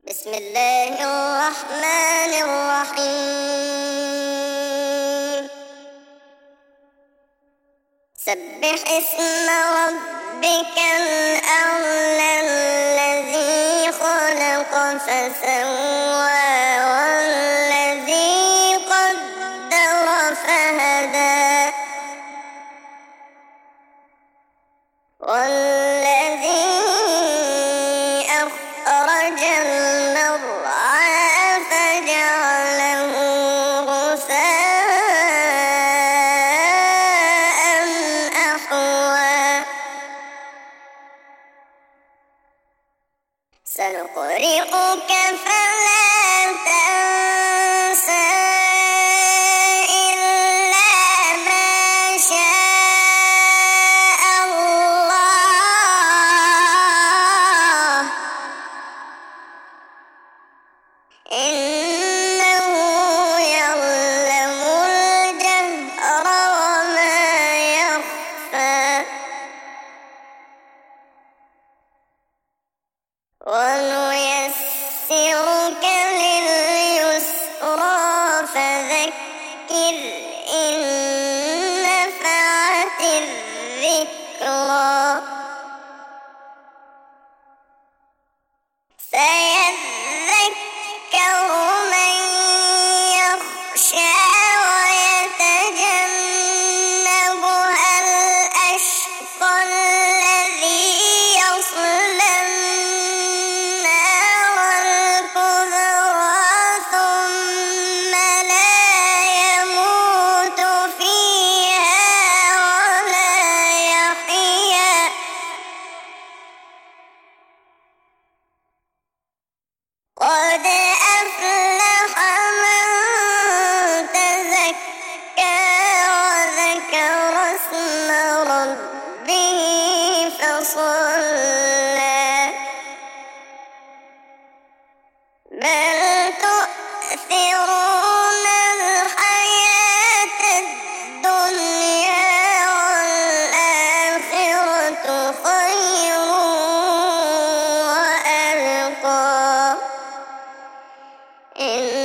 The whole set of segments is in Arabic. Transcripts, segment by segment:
بسم الله الرحمن الرحيم. سبح اسم ربك الأعلى الذي خلق فسوى والذي قدر فهدى والذي أخرج المرعى فجعله غثاء أحوى. سنقرئك فلا تنسى إلا ما شاء الله إنه يعلم الجهر وما يخفى. ونيسرك لليسرى فذكر إن نفعت الذكرى. سيذكر من يخشى ويتجنبها الأشقى الذي يصلى النار الكبرى ثم لا يموت فيها ولا يحيا. قد أفلح من تزكى وذكر اسم ربه فصلى. بل تؤثرون الحياة الدنيا والآخرة خير وأبقى. إن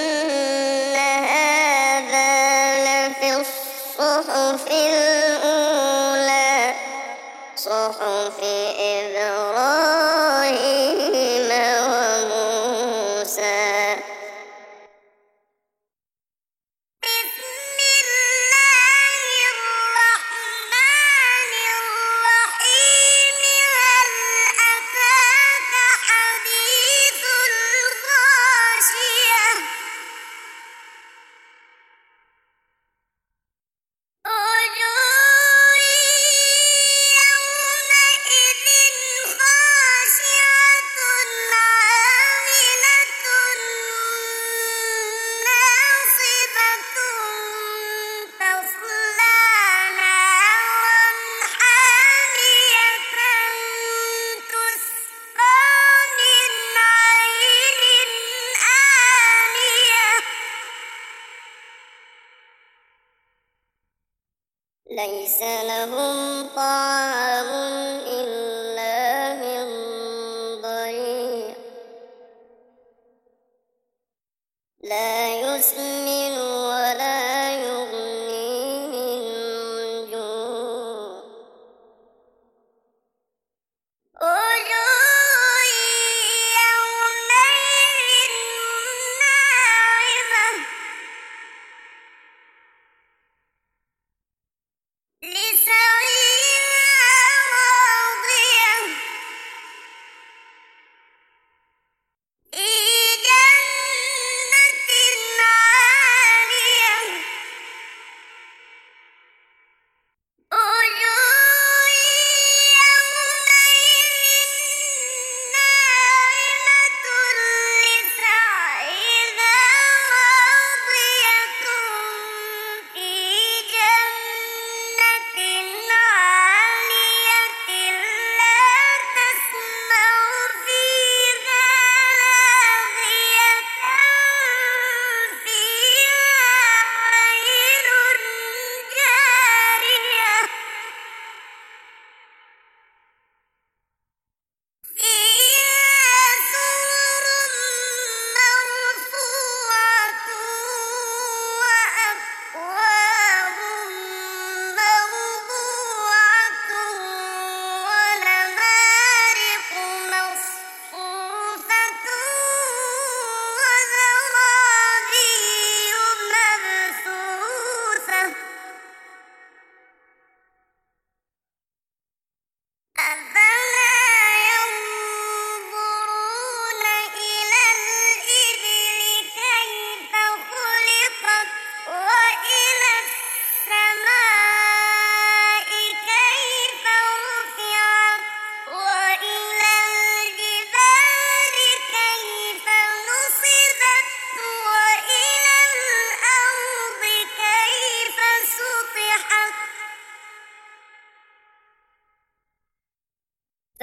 هذا لفي الصحف الأولى صحف إبراهيم وموسى. بسم الله الرحمن الرحيم. هل أتاك حديث الغاشية. وجوه يومئذ خاشعة عاملة ناصبة تصلى نارا حامية تسقى من عين آنية ليس لهم طعام إلا من ضريع لا يسمن ولا يغني من جوع. وجوه يومئذ ناعمة لسعيها راضية في جنة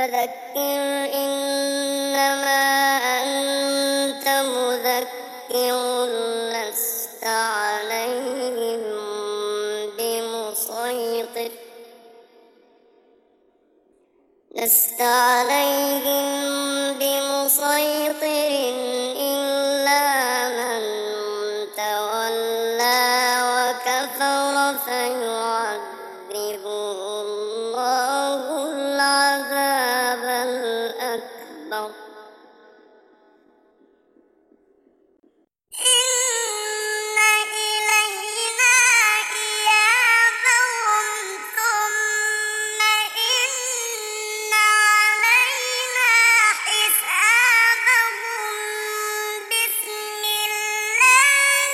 فذكر إنما أنت مذكر لست عليهم بمسيطر إلا من تولى وكفر فيعذبه الله العذاب الأكبر إن إلينا إيابهم ثم إن علينا حسابهم بسم الله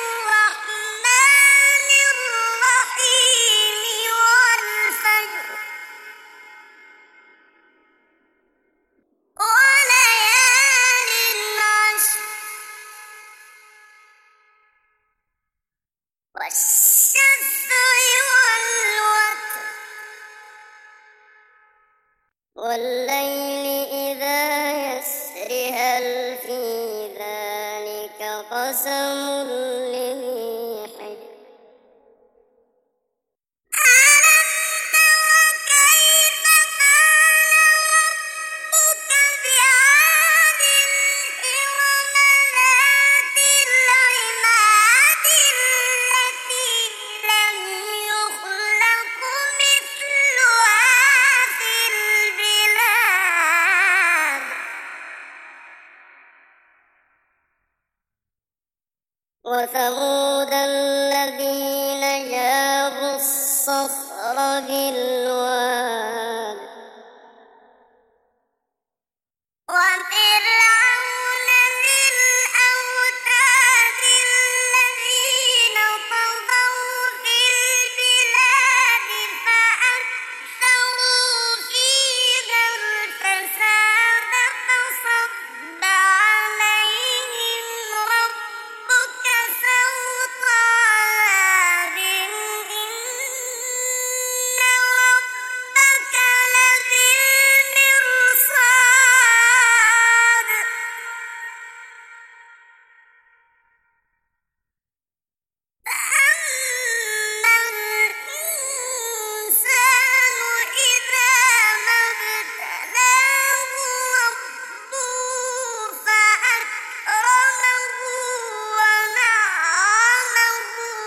الرحمن الرحيم والفجر وليال عشر والشفع والوتر والليل إذا يسر هل في ذلك قسم لذي حجر ألم تر كيف فعل ربك بعاد إرم ذات العماد التي لم يخلق مثلها في البلاد وثمود الذين جابوا الصخر بالواد وفرعون ذي الأوتاد الذين طغوا في البلاد فأكثروا فيها الفساد فصب عليهم ربك سوط عذاب إن ربك لبالمرصاد فأما الإنسان إذا ما ابتلاه ربه فأكرمه ونعمه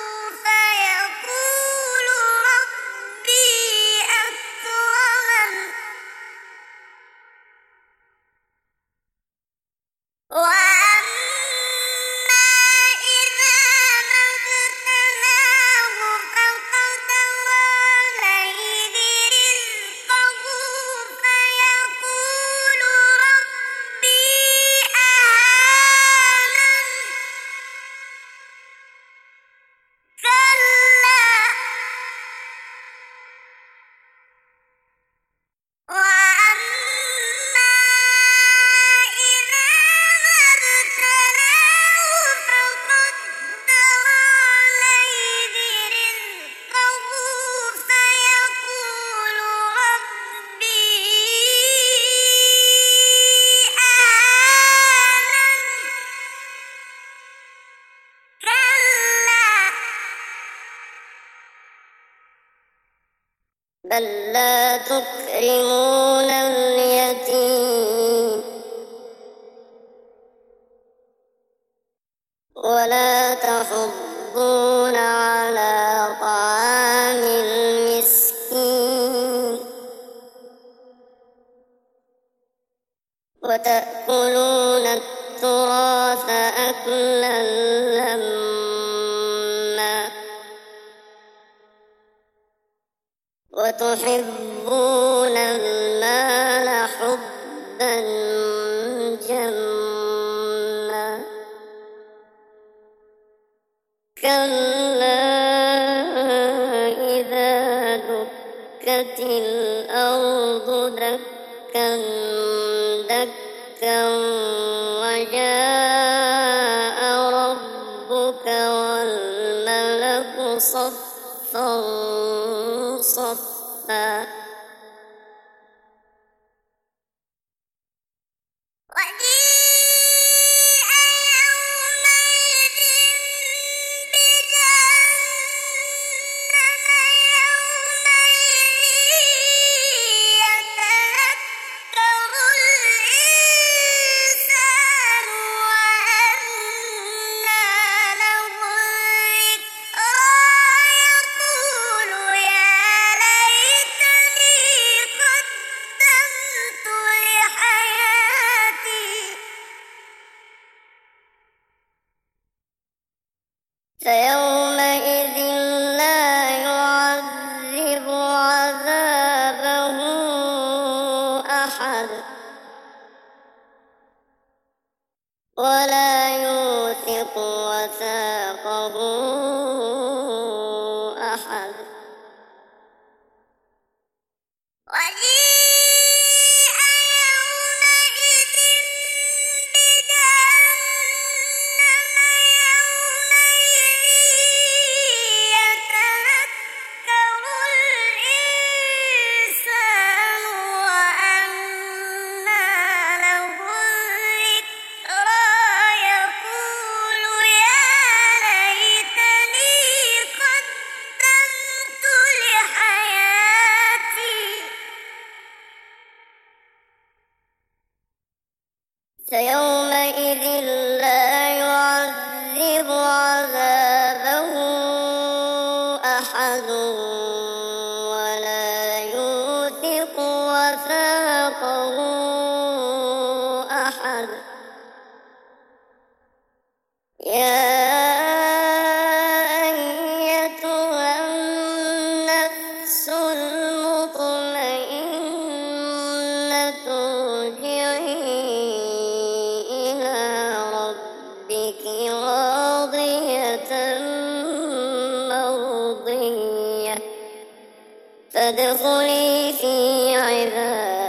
فيقول ربي أكرمن وأما إذا ما ابتلاه فقدر عليه رزقه فيقول ربي أهانن كلا وأما إذا ما ابتلاه فقدر عليه رزقه فيقول ربي أهانن كلا بل لا تكرمون اليتيم ولا تحضون على طعام المسكين وتأكلون التراث أكلا لما وتحبون المال حبا جما كلا إذا دكت الأرض دكا دكا وجاء ربك والملك صفا صفا فيومئذ لا يعذب عذابه أحد ولا يوثق وثاقه أحد. وجيء يومئذ بجهنم يومئذ يتذكر الإنسان وأنى له الذكرى يقول يا ليتني قدمت لحياتي. فيومئذ لا يعذب عذابه أحد ولا يوثق وثاقه أحد. يا أيتها النفس المطمئنة ارجعي إلى ربك راضية مرضية فادخلي في عبادي